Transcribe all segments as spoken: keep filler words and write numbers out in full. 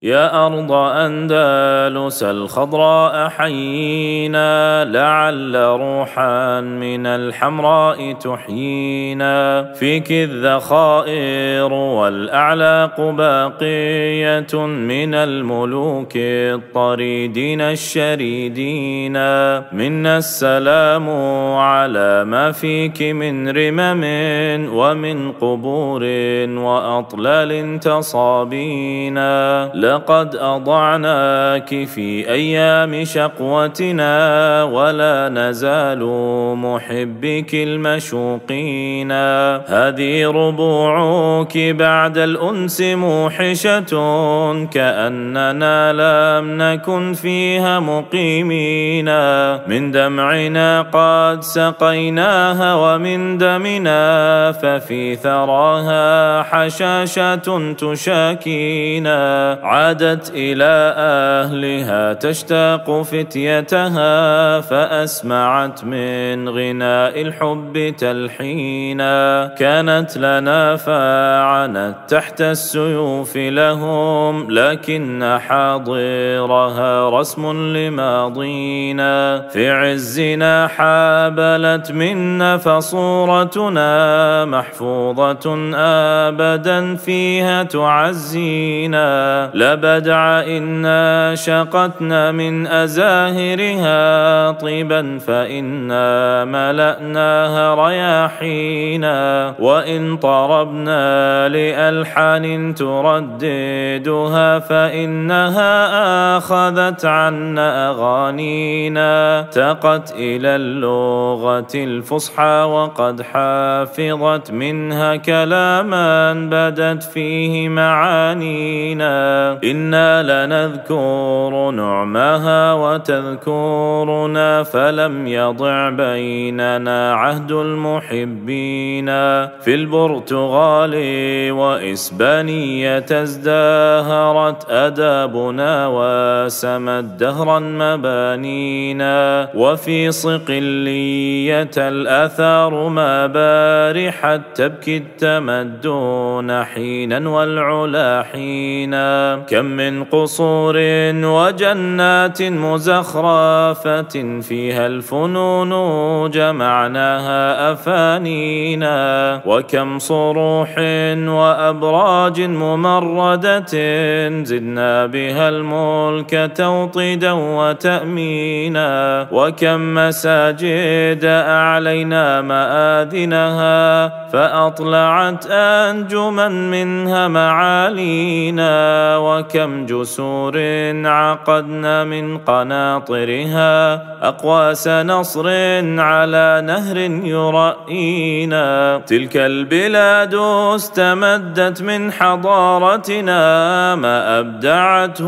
يا أرض أندلس الخضراء حيينا، لعل روحا من الحمراء تحيينا. فيك الذخائر والأعلاق باقية من الملوك الطريدين الشريدين. منا السلام على ما فيك من رمم ومن قبور وأطلال تصابينا. لقد أضعناك في أيام شقوتنا، ولا نزال محبك المشوقين. هذه ربوعك بعد الأنس موحشة، كأننا لم نكن فيها مقيمين. من دمعنا قد سقيناها ومن دمنا، ففي ثراها حشاشة تشاكينا. عادت إلى أهلها تشتاق فتيتها، فأسمعت من غناء الحب تلحينا. كانت لنا فعنت تحت السيوف لهم، لكن حاضرها رسم لماضينا. في عزنا حابلت منا فصورتنا، محفوظة أبدا فيها تعزينا. لبدع إنا شقتنا من أزاهرها طيبا، فإنا ملأناها رياحينا. وإن طربنا لألحان ترددها، فإنها آخذت عنا أغانينا. تقت إلى اللغة الفصحى وقد حافظت منها كلاما بدت فيه معانينا. إنا لنذكر نعمها وتذكرنا، فلم يضع بيننا عهد المحبين. في البرتغال وإسبانية ازدهرت أدابنا، وسمت دهرا مبانينا. وفي صقلية الآثار ما بارحت تبكي التمدن حينا والعلا حينا. كم من قصور وجنات مزخرفة، فيها الفنون جمعناها أفانينا. وكم صروح وأبراج ممردة، زدنا بها الملك توطيدا وتأمينا. وكم مساجد أعلينا مآذنها، فأطلعت أنجما منها معالينا. وكم جسور عقدنا من قناطرها، أقواس نصر على نهر يرأينا. تلك البلاد استمدت من حضارتنا، ما أبدعته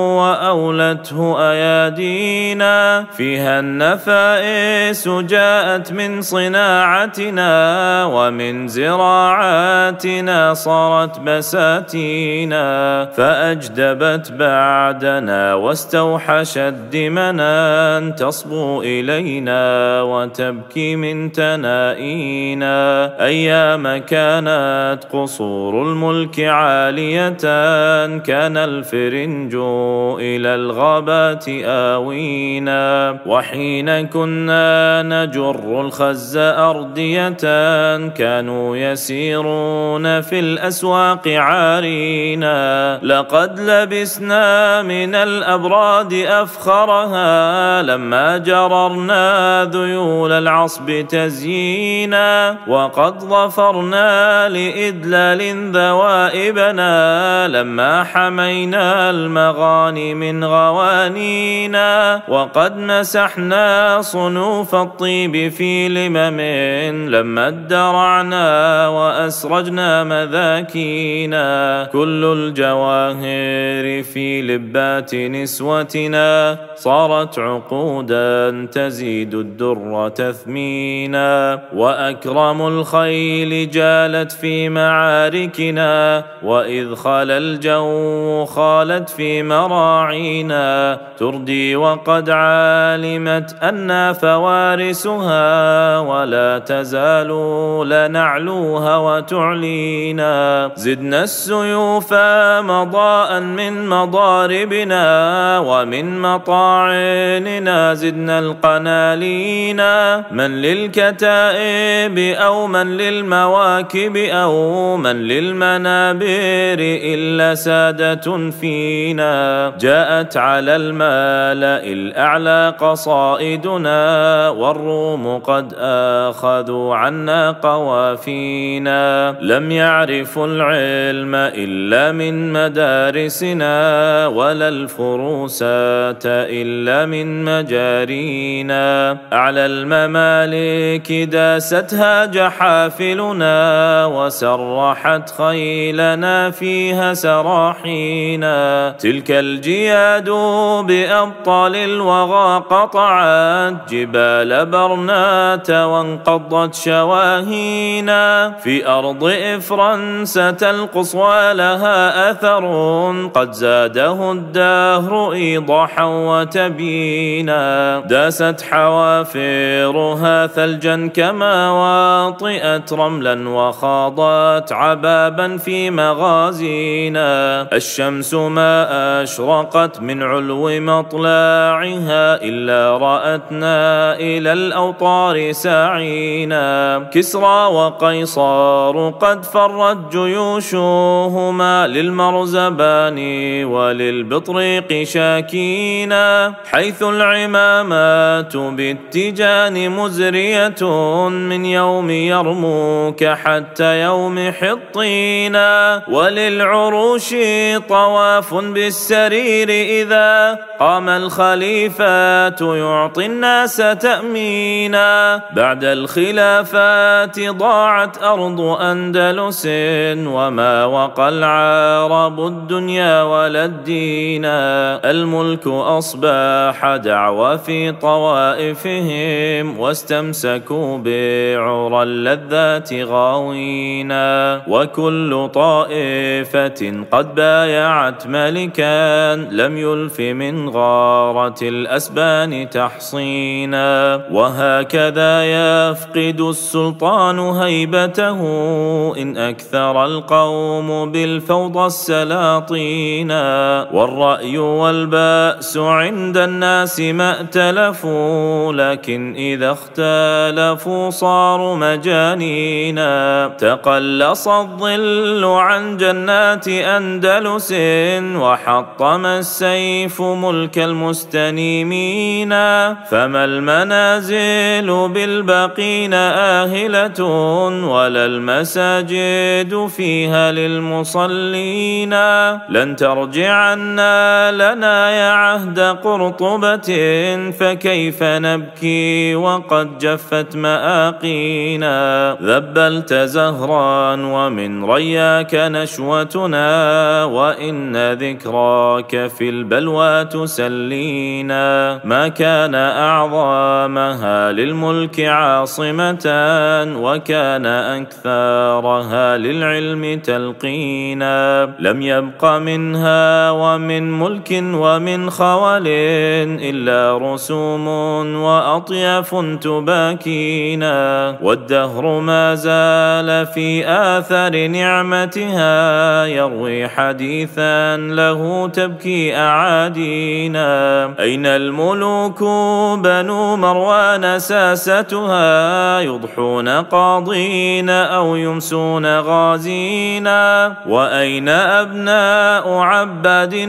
وأولته أيادينا. فيها النفائس جاءت من صناعتنا، ومن زراعاتنا صارت بساتينا. فأجدبت بعدنا واستوحشت دمنا، تصبو إلينا وتبكي من تنائينا. أيام كانت قصور الملك عالية، كان الفرنج إلى الغابات آوينا. وحين كنا نجر الخز أردية، كانوا يسيرون في الأسواق عارينا. لقد لبسنا من الأبراد أفخرها، لما جررنا ذيول العصب تزيينا. وقد ظفرنا لإدلال ذوائبنا، لما حمينا المغاني من غوانينا. وقد مسحنا صنوف الطيب في لمم، لما ادرعنا وأسرجنا مذاكينا. كل الجواهر في لبات نسوتنا، صارت عقودا تزيد الدر تثمينا. وأكرم الخيل جالت في معاركنا، وإذ خال الجو خالت في مراعينا. تردي وقد علمت أنا فوارسها، ولا تزال لنعلوها وتعلينا. زدنا السيوف مضى ثراء من مضاربنا ومن مطاعننا زدنا القنالينا. من للكتائب أو من للمواكب أو من للمنابر إلا سادة فينا. جاءت على الملأ الأعلى قصائدنا والروم قد آخذوا عنا قوافينا. لم يعرفوا العلم إلا من مدارسنا ولا الفروسات إلا من مجارينا. أعلى الممالك داستها جحافلنا وسرحت خيلنا فيها سراحينا. تلك الجياد بأبطال الوغى قطعت جبال برنات وانقضت شواهينا. في أرض إفرنسة القصوى لها أثر قد زاده الدهر إيضاحا وتبيينا. داست حوافرها ثلجا كما واطئت رملا وخاضت عبابا في مغازينا. الشمس ما أشرقت من علو مطلعها إلا رأتنا إلى الأوطار ساعينا. كسرى وقيصر قد فرت جيوشهما للمرزبان وللبطريق شاكينا. حيث العمامات بالتجان مزرية من يوم يرموك حتى يوم حطينا. وللعروش طواف بالسرير إذا قام الخليفات يعطي الناس تأمينا. بعد الخلافات ضاعت أرض أندلس وما وقى العرب الدنيا ولا الدين. الملك أصبح دعوى في طوائفهم واستمسكوا بعرى اللذات غاوينا. وكل طائفة قد بايعت ملكا لم يلف من غارة الأسبان تحصينا. وهكذا يفقد السلطان هيبته إن أكثر القوم بالفوضى السلاطين. والرأي والبأس عند الناس ما ائتلفوا لكن إذا اختلفوا صاروا مجانينا. تقلص الظل عن جنات أندلس وحطم السيف ملك المستنيمين. فما المنازل بالباقين آهلة ولا المساجد فيها للمصلين. لن ترجعنا لنا يا عهد قرطبة فكيف نبكي وقد جفت مآقينا. ذبلت زهرا ومن رياك نشوتنا وإن ذكراك في البلوى تسلينا. ما كان أعظمها للملك عاصمة وكان أكثرها للعلم تلقينا. لم يبق منها ومن ملك ومن خوال إلا رسوم وأطياف تباكينا. والدهر ما زال في آثار نعمتها يروي حديثا له تبكي أعادينا. أين الملوك بنو مروان ساستها يضحون قاضين أو يمسون غازينا. وأين أبناء عباد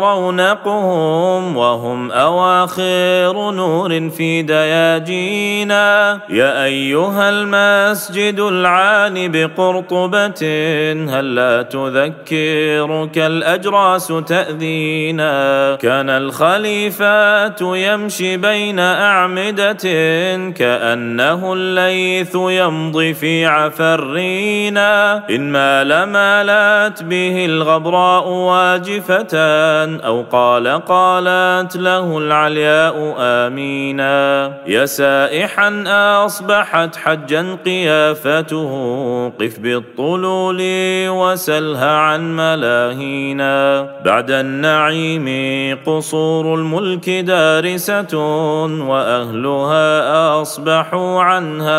ورونقهم وهم أواخر نور في دياجينا. يا أيها المسجد العالي بقرطبة هل لا تذكرك الأجراس تأذينا. كان الخليفات يمشي بين أعمدة كأنه الليث يمضي في عفرينا. إن مال مالت به الغبراء واجفة أو قال قالت له العلياء آمينا. يا سائحا أصبحت حجا قيافته قف بالطلول وسلها عن ملاهينا. بعد النعيم قصور الملك دارسة وأهلها أصبحوا عنها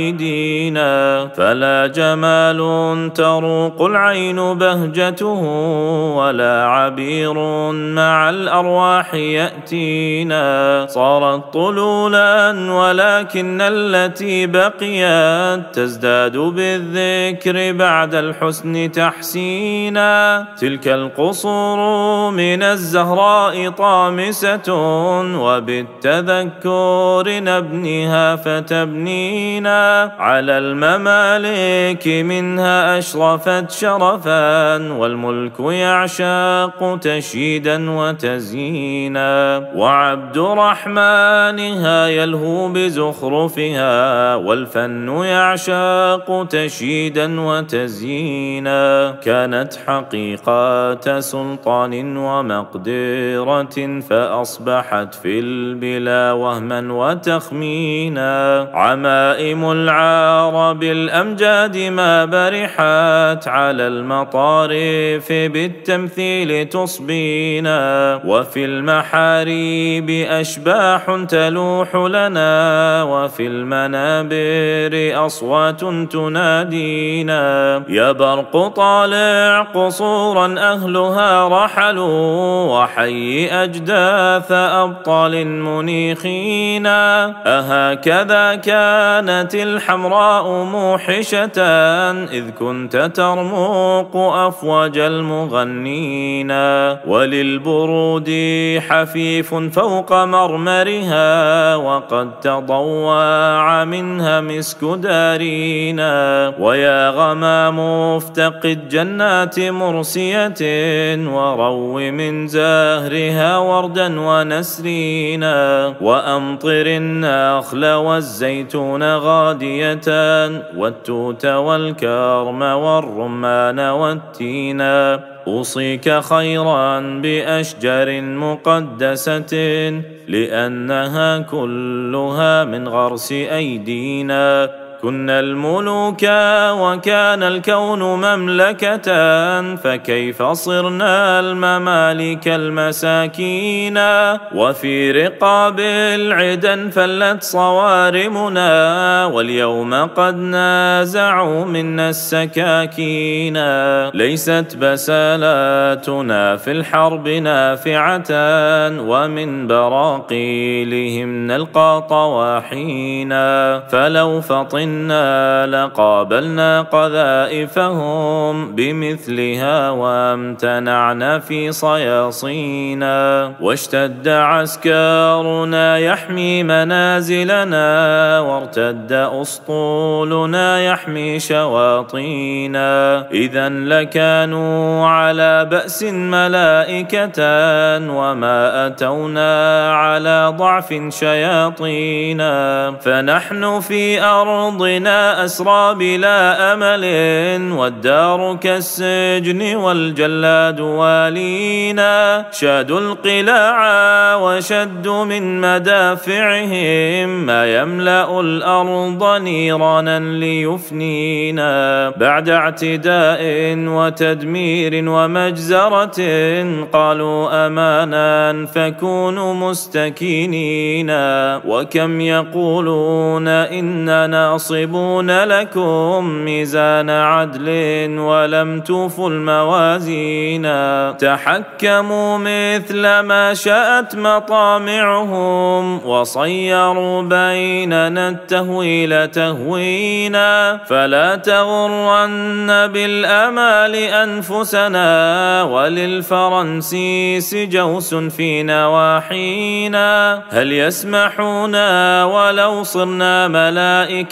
بعيدين. فلا جمال تروق العين بهجته ولا عبير مع الأرواح يأتينا. صارت طلولا ولكن التي بقيت تزداد بالذكر بعد الحسن تحسينا. تلك القصور من الزهراء طامسة وبالتذكر نبنيها فتبنينا. على الممالك منها أشرفت شرفا والملك يعشق تشييدا وتزيينا. وعبد رحمنها يلهو بزخرفها والفن يعشق تشييدا وتزيينا. كانت حقيقة سلطان ومقدرة فأصبحت في البلا وهما وتخمينا. عمائم العرب الأمجاد ما برحت على المطارف بالتمثيل تصبينا. وفي المحاريب أشباح تلوح لنا وفي المنابر أصوات تنادينا. يا برق طالع قصورا أهلها رحلوا وحي أجداث أبطال منيخين. أهكذا كانت الحمراء موحشة إذ كنت ترمق أفواج المغنين. وللبرود حفيف فوق مرمرها وقد تضوع منها مسك دارينا. ويا غمام افتقد جنات مرسية ورو من زهرها وردا ونسرينا. وأمطر النخل والزيتون غادية والتوت والكرم والرمان والتينا. أوصيك خيرا بأشجار مقدسة لأنها كلها من غرس أيدينا. كنا الملوك وكان الكون مملكة فكيف صرنا الممالك المساكين. وفي رقاب العدا فلت صوارمنا واليوم قد نازعوا منا السكاكين. ليست بسالاتنا في الحرب نافعة ومن براقيلهم نلقى طواحينا. فلو فطنا لقابلنا قذائفهم بمثلها وامتنعنا في صياصينا. واشتد عسكرنا يحمي منازلنا وارتد أسطولنا يحمي شواطينا. إذا لكانوا على بأس ملائكة وما أتونا على ضعف شياطينا. فنحن في أرض أرضنا أسرى بلا أمل والدار كالسجن والجلاد والينا. شادوا القلاع وشدوا من مدافعهم ما يملأ الأرض نيرانا ليفنينا. بعد اعتداء وتدمير ومجزرة قالوا أمانا فكونوا مستكينين. وكم يقولون إننا ناصبون لكم ميزان عدل ولم توفوا الموازين. تحكموا مثل ما شاءت مطامعهم وصيروا بيننا التهويل تهوينا. فلا تغرن بالأمال أنفسنا وللفرنسيس جوس في نواحينا. هل يسمحونا ولو صرنا ملائكة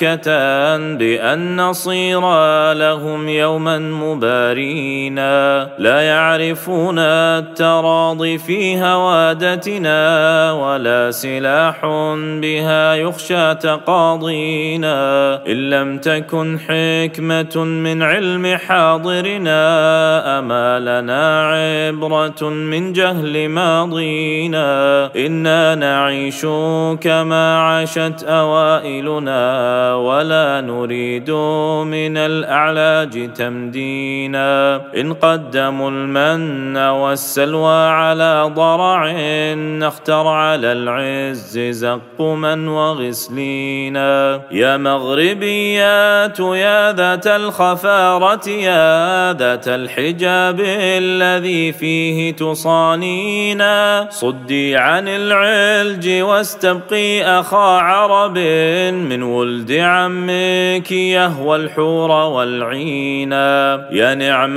بأن نصير لهم يوما مبارينا؟ لا يعرفون التراضي في هوادتنا ولا سلاح بها يخشى تقاضينا. إن لم تكن حكمة من علم حاضرنا أما لنا عبرة من جهل ماضينا. إنا نعيش كما عاشت أوائلنا ولا نريد من الأعلاج تمدينا. إن قدموا المن والسلوى على ضرع نختر على العز زقما وغسلينا. يا مغربيات يا ذات الخفارة يا ذات الحجاب الذي فيه تصانينا، صدي عن العلج واستبقي أخا عرب من ولد عمك يهوى الحور والعينا. يا نعم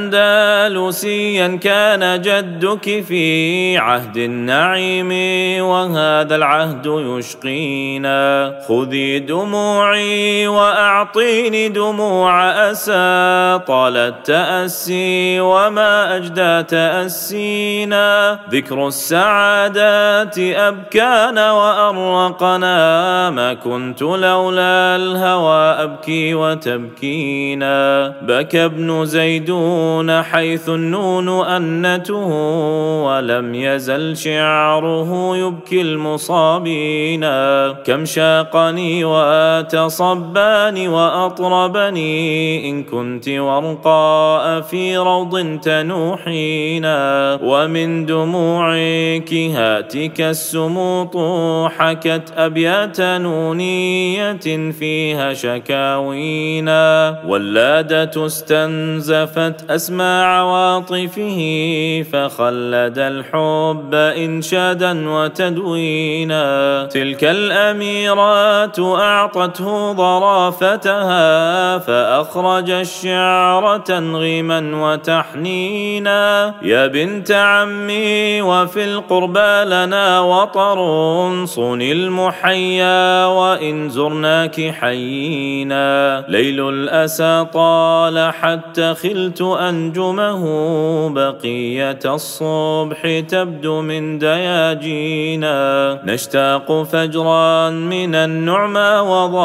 أندلسيا كان جدك في عهد النعيم وهذا العهد يشقينا. خذي دموعي وأعطيني دموع أسى طال التأسي وما أجدى تأسينا. ذكر السعادات أبكانا وأرقنا ما كنت لولا الهوى أبكي وتبكينا. بكى ابن زيدون حيث النون أنته ولم يزل شعره يبكي المصابين. كم شاقني وتصباني وأطربني إن كنت ورقاء في روض تنوحينا. ومن دموعك هاتك السموط حكت أبيات نونية فيها شكاوينا. واللادة استنزفت أسمى عواطفه فخلد الحب إنشادا وتدوينا. تلك الأميرات أعطته ظرافتها فأخرج الشعر تنغيما وتحنينا. يا بنت عمي وفي القربى لنا وطر صوني المحيا وإن زرناك حيينا. ليل الأسى طال حتى خلت أنجمه بقية الصبح تبدو من دياجينا. نشتاق فجرا من النعمى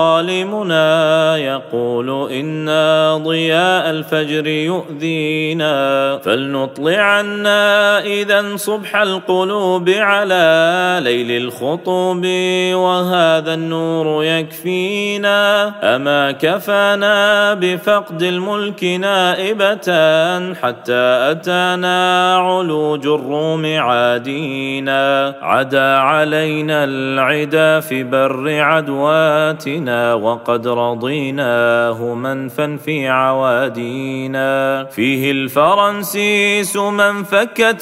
وظالمنا يقول إن ضياء الفجر يؤذينا. فلنطلع عنا إذا صبح القلوب على ليل الخطوب وهذا النور يكفينا. أما كفانا بفقد الملك نائبة حتى أتانا علوج الروم عادينا. عدا علينا العدا في بر عدواتنا وقد رضيناه منفا في عوادينا. فيه الفرنسيس من فكت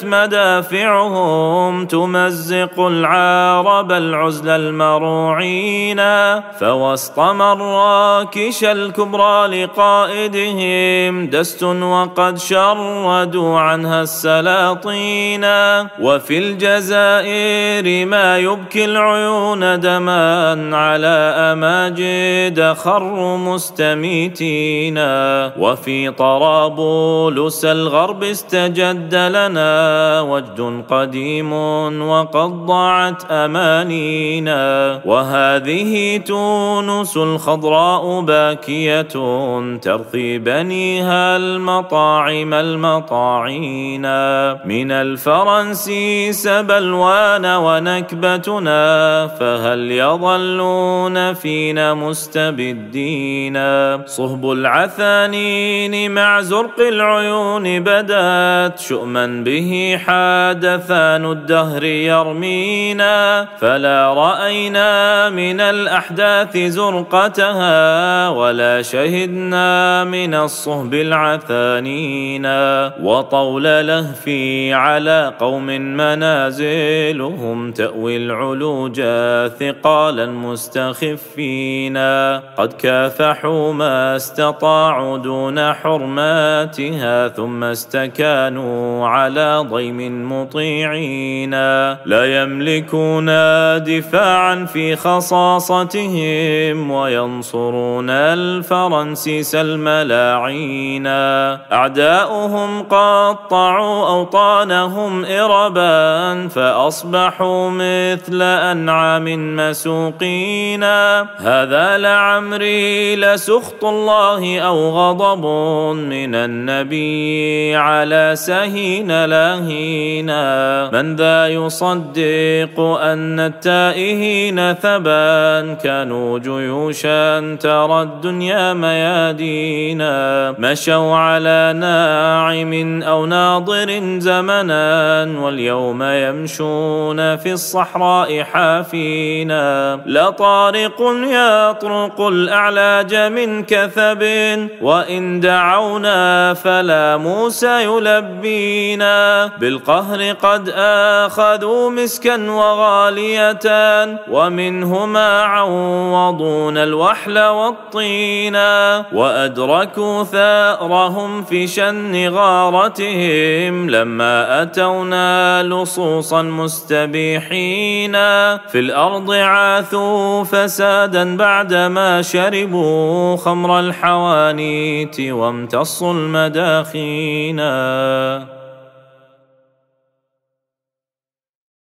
مدافعهم تمزق العرب العزل المروعين. فوسط مراكش الكبرى لقائدهم دست وقد شردوا عنها السلاطين. وفي الجزائر ما يبكي العيون دما على أماجد خروا مستميتين. وفي طرابلس الغرب استجد لنا وجد قديم وقد ضاعت أمانينا. وهذه تونس الخضراء باكية ترثي بنيها المطاعم المطاعينا. من الفرنسيس بلوان ونكبتنا فهل يظلون فينا مستبدين. صهب العثانين مع زرق العيون بدات شؤما به حادثان الدهر يرمينا. فلا رأينا من الأحداث زرقتها ولا شهدنا من الصهب العثانين. وطول لهفي على قوم منازلهم تأوي العلوج ثقالا مستخفين. قد كافحوا ما استطاعوا دون حرماتها ثم استكانوا على ضيم مطيعين. لا يملكون دفاعا في خصاصتهم وينصرون الفرنسيس الملاعين. أعداؤهم قطعوا أوطانهم إربا فأصبحوا مثل أنعام مسوقين. هذا لعمري لسخط الله أو غضب من النبي على سهين لاهينا. من ذا يصدق أن التائهين ثبا كانوا جيوش جيوشا ترى الدنيا ميادينا، مشوا على ناعم أو ناضر زمنا، واليوم يمشون في الصحراء حافينا. لطارق يطرق الأعلاج من كثب، وإن دعونا فلا موسى يلبينا. بالقهر قد آخذوا مسكا وغالية، ومنهما عوضون الوحل والطينا. وأدركوا ثأرهم في شن غارتهم، لما أتونا لصوصا مستبيحين. في الأرض عاثوا فسادا بعدما شربوا خمر الحوانيت وامتصوا المداخينا.